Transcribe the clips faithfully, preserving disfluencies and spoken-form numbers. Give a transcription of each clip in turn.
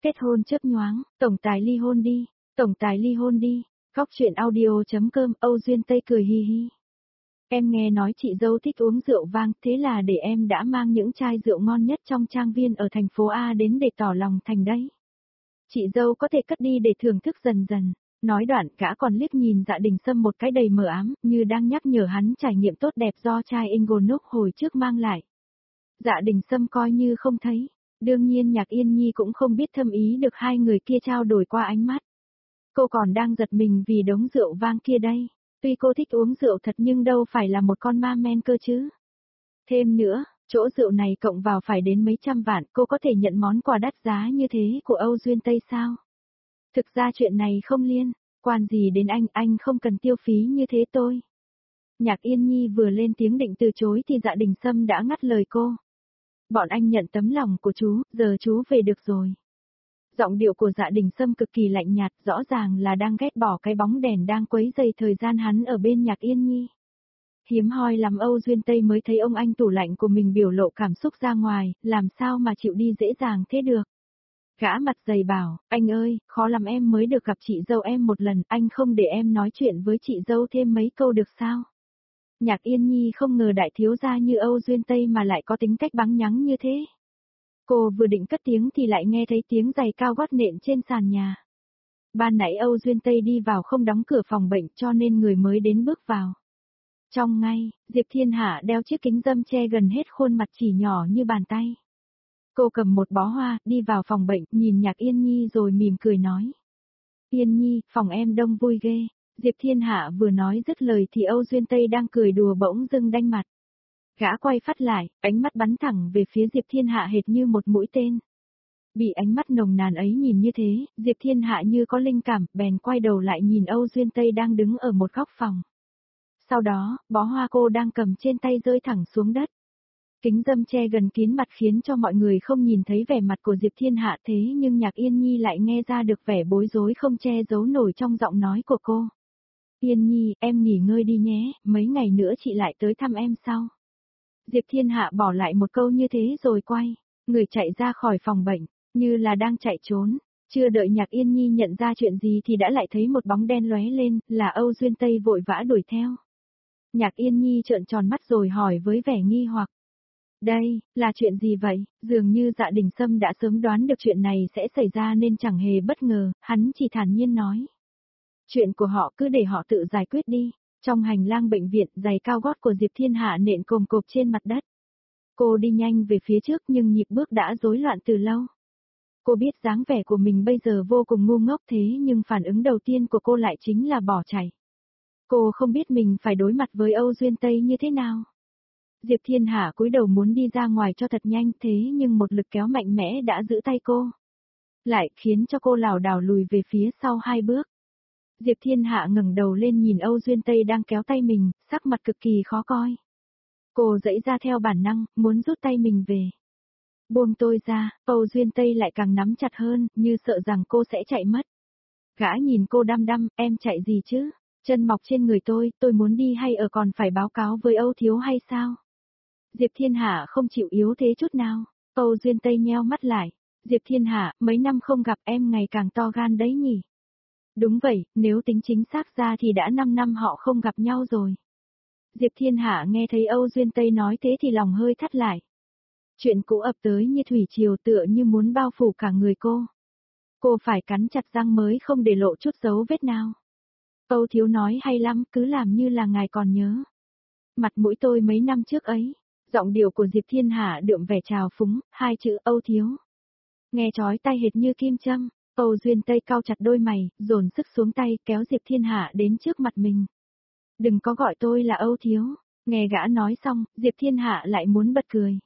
Kết hôn chớp nhoáng, tổng tài ly hôn đi, tổng tài ly hôn đi. Góc truyện audio.com Âu Duyên Tây cười hi hi. Em nghe nói chị dâu thích uống rượu vang, thế là để em đã mang những chai rượu ngon nhất trong trang viên ở thành phố A đến để tỏ lòng thành đấy. Chị dâu có thể cất đi để thưởng thức dần dần. Nói đoạn gã còn liếc nhìn Dạ Đình Sâm một cái đầy mờ ám, như đang nhắc nhở hắn trải nghiệm tốt đẹp do chai Inglenook hồi trước mang lại. Dạ Đình Sâm coi như không thấy. Đương nhiên Nhạc Yên Nhi cũng không biết thâm ý được hai người kia trao đổi qua ánh mắt. Cô còn đang giật mình vì đống rượu vang kia đây. Tuy cô thích uống rượu thật nhưng đâu phải là một con ma men cơ chứ. Thêm nữa, chỗ rượu này cộng vào phải đến mấy trăm vạn, cô có thể nhận món quà đắt giá như thế của Âu Duyên Tây sao? Thực ra chuyện này không liên quan gì đến anh, anh không cần tiêu phí như thế tôi. Nhạc Yên Nhi vừa lên tiếng định từ chối thì Dạ Đình Sâm đã ngắt lời cô. Bọn anh nhận tấm lòng của chú, giờ chú về được rồi. Giọng điệu của Dạ Đình Sâm cực kỳ lạnh nhạt, rõ ràng là đang ghét bỏ cái bóng đèn đang quấy rầy thời gian hắn ở bên Nhạc Yên Nhi. Hiếm hoi lắm Âu Duyên Tây mới thấy ông anh tủ lạnh của mình biểu lộ cảm xúc ra ngoài, làm sao mà chịu đi dễ dàng thế được. Gã mặt dày bảo, anh ơi, khó lắm em mới được gặp chị dâu em một lần, anh không để em nói chuyện với chị dâu thêm mấy câu được sao? Nhạc Yên Nhi không ngờ đại thiếu gia như Âu Duyên Tây mà lại có tính cách bắn nhắng như thế. Cô vừa định cất tiếng thì lại nghe thấy tiếng giày cao gót nện trên sàn nhà. Ban nãy Âu Duyên Tây đi vào không đóng cửa phòng bệnh cho nên người mới đến bước vào. Trong ngay, Diệp Thiên Hạ đeo chiếc kính râm che gần hết khuôn mặt chỉ nhỏ như bàn tay. Cô cầm một bó hoa, đi vào phòng bệnh, nhìn Nhạc Yên Nhi rồi mỉm cười nói. Yên Nhi, phòng em đông vui ghê. Diệp Thiên Hạ vừa nói dứt lời thì Âu Duyên Tây đang cười đùa bỗng dưng đanh mặt. Gã quay phát lại, ánh mắt bắn thẳng về phía Diệp Thiên Hạ hệt như một mũi tên. Bị ánh mắt nồng nàn ấy nhìn như thế, Diệp Thiên Hạ như có linh cảm, bèn quay đầu lại nhìn Âu Duyên Tây đang đứng ở một góc phòng. Sau đó, bó hoa cô đang cầm trên tay rơi thẳng xuống đất. Kính râm che gần kín mặt khiến cho mọi người không nhìn thấy vẻ mặt của Diệp Thiên Hạ thế nhưng Nhạc Yên Nhi lại nghe ra được vẻ bối rối không che giấu nổi trong giọng nói của cô. Yên Nhi, em nghỉ ngơi đi nhé, mấy ngày nữa chị lại tới thăm em sau. Diệp Thiên Hạ bỏ lại một câu như thế rồi quay, người chạy ra khỏi phòng bệnh, như là đang chạy trốn. Chưa đợi Nhạc Yên Nhi nhận ra chuyện gì thì đã lại thấy một bóng đen lóe lên, là Âu Duyên Tây vội vã đuổi theo. Nhạc Yên Nhi trợn tròn mắt rồi hỏi với vẻ nghi hoặc. Đây, là chuyện gì vậy? Dường như Dạ Đình Sâm đã sớm đoán được chuyện này sẽ xảy ra nên chẳng hề bất ngờ, hắn chỉ thản nhiên nói. Chuyện của họ cứ để họ tự giải quyết đi. Trong hành lang bệnh viện, giày cao gót của Diệp Thiên Hạ nện cồm cộp trên mặt đất. Cô đi nhanh về phía trước nhưng nhịp bước đã rối loạn từ lâu. Cô biết dáng vẻ của mình bây giờ vô cùng ngu ngốc thế nhưng phản ứng đầu tiên của cô lại chính là bỏ chạy. Cô không biết mình phải đối mặt với Âu Duyên Tây như thế nào. Diệp Thiên Hạ cúi đầu muốn đi ra ngoài cho thật nhanh thế nhưng một lực kéo mạnh mẽ đã giữ tay cô. Lại khiến cho cô lảo đảo lùi về phía sau hai bước. Diệp Thiên Hạ ngẩng đầu lên nhìn Âu Duyên Tây đang kéo tay mình, sắc mặt cực kỳ khó coi. Cô giãy ra theo bản năng, muốn rút tay mình về. Buông tôi ra, Âu Duyên Tây lại càng nắm chặt hơn, như sợ rằng cô sẽ chạy mất. Gã nhìn cô đăm đăm, em chạy gì chứ? Chân mọc trên người tôi, tôi muốn đi hay ở còn phải báo cáo với Âu thiếu hay sao? Diệp Thiên Hạ không chịu yếu thế chút nào. Âu Duyên Tây nheo mắt lại. Diệp Thiên Hạ, mấy năm không gặp em ngày càng to gan đấy nhỉ? Đúng vậy, nếu tính chính xác ra thì đã năm năm họ không gặp nhau rồi. Diệp Thiên Hạ nghe thấy Âu Duyên Tây nói thế thì lòng hơi thắt lại. Chuyện cũ ập tới như thủy triều tựa như muốn bao phủ cả người cô. Cô phải cắn chặt răng mới không để lộ chút dấu vết nào. Âu thiếu nói hay lắm, cứ làm như là ngài còn nhớ. Mặt mũi tôi mấy năm trước ấy. Giọng điệu của Diệp Thiên Hạ đượm vẻ trào phúng, hai chữ Âu thiếu. Nghe chói tai hệt như kim châm. Âu Duyên Tây cau chặt đôi mày, dồn sức xuống tay kéo Diệp Thiên Hạ đến trước mặt mình. Đừng có gọi tôi là Âu thiếu. Nghe gã nói xong, Diệp Thiên Hạ lại muốn bật cười.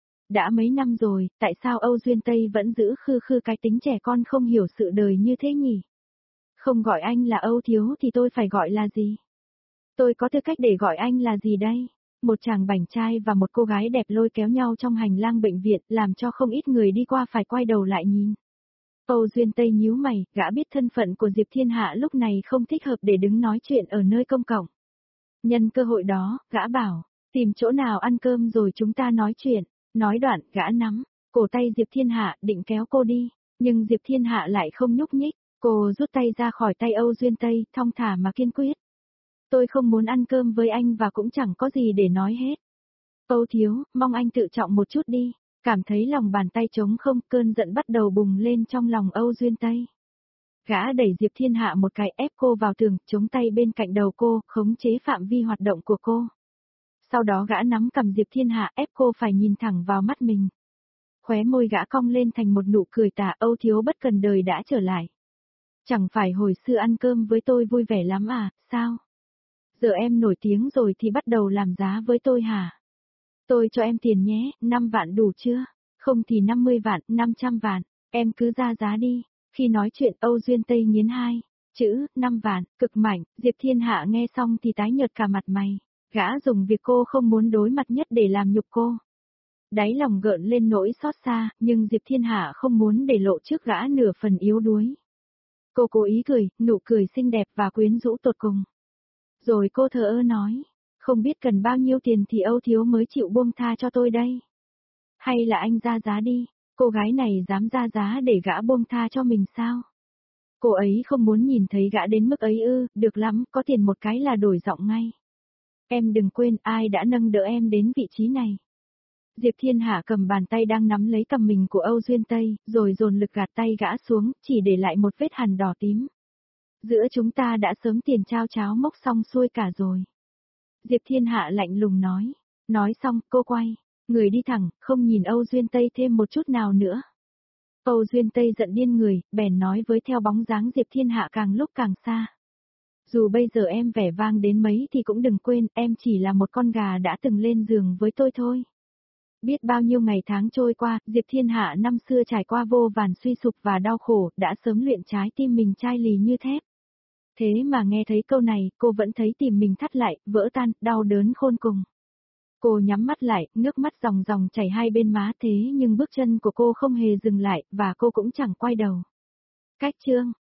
Đã mấy năm rồi, tại sao Âu Duyên Tây vẫn giữ khư khư cái tính trẻ con không hiểu sự đời như thế nhỉ? Không gọi anh là Âu thiếu thì tôi phải gọi là gì? Tôi có tư cách để gọi anh là gì đây? Một chàng bảnh trai và một cô gái đẹp lôi kéo nhau trong hành lang bệnh viện làm cho không ít người đi qua phải quay đầu lại nhìn. Âu Duyên Tây nhíu mày, gã biết thân phận của Diệp Thiên Hạ lúc này không thích hợp để đứng nói chuyện ở nơi công cộng. Nhân cơ hội đó, gã bảo, tìm chỗ nào ăn cơm rồi chúng ta nói chuyện. Nói đoạn, gã nắm cổ tay Diệp Thiên Hạ định kéo cô đi. Nhưng Diệp Thiên Hạ lại không nhúc nhích, cô rút tay ra khỏi tay Âu Duyên Tây, thong thả mà kiên quyết. Tôi không muốn ăn cơm với anh và cũng chẳng có gì để nói hết. Âu thiếu, mong anh tự trọng một chút đi. Cảm thấy lòng bàn tay trống không, cơn giận bắt đầu bùng lên trong lòng Âu Duyên Tây. Gã đẩy Diệp Thiên Hạ một cái, ép cô vào tường, chống tay bên cạnh đầu cô, khống chế phạm vi hoạt động của cô. Sau đó gã nắm cầm Diệp Thiên Hạ, ép cô phải nhìn thẳng vào mắt mình. Khóe môi gã cong lên thành một nụ cười tà. Âu thiếu bất cần đời đã trở lại. Chẳng phải hồi xưa ăn cơm với tôi vui vẻ lắm à, sao? Giờ em nổi tiếng rồi thì bắt đầu làm giá với tôi hả? Tôi cho em tiền nhé, năm vạn đủ chưa? Không thì năm mươi vạn, năm trăm vạn, em cứ ra giá đi. Khi nói chuyện Âu Duyên Tây nghiến hai chữ, năm vạn, cực mạnh. Diệp Thiên Hạ nghe xong thì tái nhợt cả mặt mày. Gã dùng việc cô không muốn đối mặt nhất để làm nhục cô. Đáy lòng gợn lên nỗi xót xa, nhưng Diệp Thiên Hạ không muốn để lộ trước gã nửa phần yếu đuối. Cô cố ý cười, nụ cười xinh đẹp và quyến rũ tột cùng. Rồi cô thờ ơ nói, không biết cần bao nhiêu tiền thì Âu thiếu mới chịu buông tha cho tôi đây. Hay là anh ra giá đi, cô gái này dám ra giá để gã buông tha cho mình sao? Cô ấy không muốn nhìn thấy gã đến mức ấy ư, được lắm, có tiền một cái là đổi giọng ngay. Em đừng quên ai đã nâng đỡ em đến vị trí này. Diệp Thiên Hạ cầm bàn tay đang nắm lấy cầm mình của Âu Duyên Tây, rồi dồn lực gạt tay gã xuống, chỉ để lại một vết hằn đỏ tím. Giữa chúng ta đã sớm tiền trao cháo mốc xong xuôi cả rồi. Diệp Thiên Hạ lạnh lùng nói. Nói xong, cô quay, người đi thẳng, không nhìn Âu Duyên Tây thêm một chút nào nữa. Âu Duyên Tây giận điên người, bèn nói với theo bóng dáng Diệp Thiên Hạ càng lúc càng xa. Dù bây giờ em vẻ vang đến mấy thì cũng đừng quên, em chỉ là một con gà đã từng lên giường với tôi thôi. Biết bao nhiêu ngày tháng trôi qua, Diệp Thiên Hạ năm xưa trải qua vô vàn suy sụp và đau khổ, đã sớm luyện trái tim mình chai lì như thép. Thế mà nghe thấy câu này, cô vẫn thấy tim mình thắt lại, vỡ tan, đau đớn khôn cùng. Cô nhắm mắt lại, nước mắt ròng ròng chảy hai bên má thế nhưng bước chân của cô không hề dừng lại, và cô cũng chẳng quay đầu. Cách chương